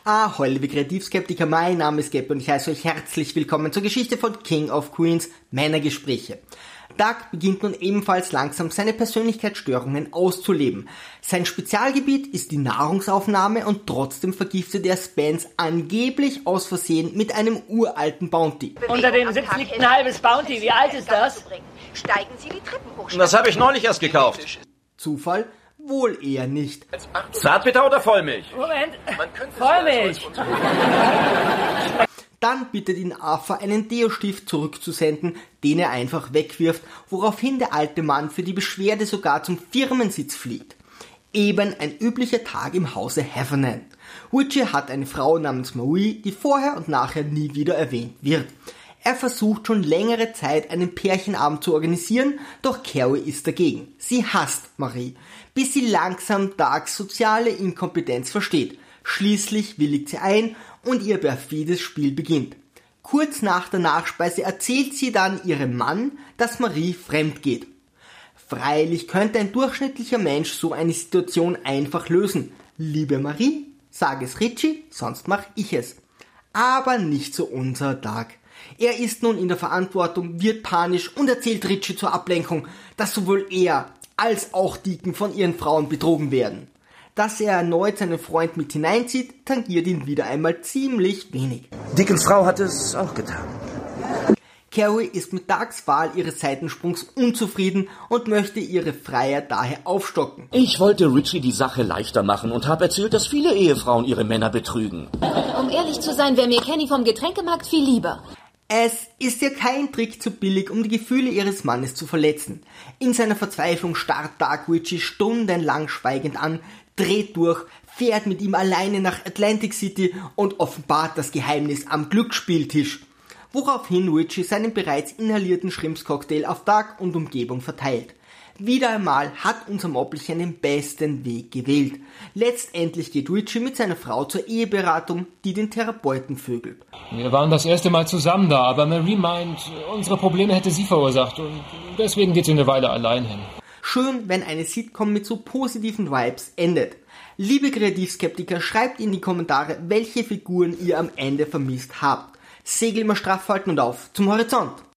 Ahoi, liebe Kreativskeptiker, mein Name ist Geb und ich heiße euch herzlich willkommen zur Geschichte von King of Queens, Männergespräche. Doug beginnt nun ebenfalls langsam seine Persönlichkeitsstörungen auszuleben. Sein Spezialgebiet ist die Nahrungsaufnahme und trotzdem vergiftet er Spence angeblich aus Versehen mit einem uralten Bounty. Unter dem Sitz liegt ein halbes Bounty. Wie alt ist das? Steigen Sie die Treppen hoch. Das habe ich neulich erst gekauft. Zufall? Wohl eher nicht. Zartbitter oder Vollmilch? Moment, Vollmilch. Dann bittet ihn Arthur, einen Deo-Stift zurückzusenden, den er einfach wegwirft, woraufhin der alte Mann für die Beschwerde sogar zum Firmensitz fliegt. Eben ein üblicher Tag im Hause Heffernan. Richie hat eine Frau namens Marie, die vorher und nachher nie wieder erwähnt wird. Er versucht schon längere Zeit, einen Pärchenabend zu organisieren, doch Carrie ist dagegen. Sie hasst Marie, bis sie langsam Dougs soziale Inkompetenz versteht. Schließlich willigt sie ein und ihr perfides Spiel beginnt. Kurz nach der Nachspeise erzählt sie dann ihrem Mann, dass Marie fremd geht. Freilich könnte ein durchschnittlicher Mensch so eine Situation einfach lösen. Liebe Marie, sag es Richie, sonst mach ich es. Aber nicht so unser Doug. Er ist nun in der Verantwortung, wird panisch und erzählt Richie zur Ablenkung, dass sowohl er als auch Deacon von ihren Frauen betrogen werden. Dass er erneut seinen Freund mit hineinzieht, tangiert ihn wieder einmal ziemlich wenig. Deacons Frau hat es auch getan. Carrie ist mit Dougs Wahl ihres Seitensprungs unzufrieden und möchte ihre Freiheit daher aufstocken. Ich wollte Richie die Sache leichter machen und habe erzählt, dass viele Ehefrauen ihre Männer betrügen. Um ehrlich zu sein, wäre mir Kenny vom Getränkemarkt viel lieber. Es ist ja kein Trick zu billig, um die Gefühle ihres Mannes zu verletzen. In seiner Verzweiflung starrt Doug Richie stundenlang schweigend an, dreht durch, fährt mit ihm alleine nach Atlantic City und offenbart das Geheimnis am Glücksspieltisch. Woraufhin Richie seinen bereits inhalierten Shrimps-Cocktail auf Doug und Umgebung verteilt. Wieder einmal hat unser Moppelchen den besten Weg gewählt. Letztendlich geht Richie mit seiner Frau zur Eheberatung, die den Therapeuten vögelt. Wir waren das erste Mal zusammen da, aber Marie meint, unsere Probleme hätte sie verursacht und deswegen geht sie eine Weile allein hin. Schön, wenn eine Sitcom mit so positiven Vibes endet. Liebe Kreativskeptiker, schreibt in die Kommentare, welche Figuren ihr am Ende vermisst habt. Segel immer straff halten und auf zum Horizont.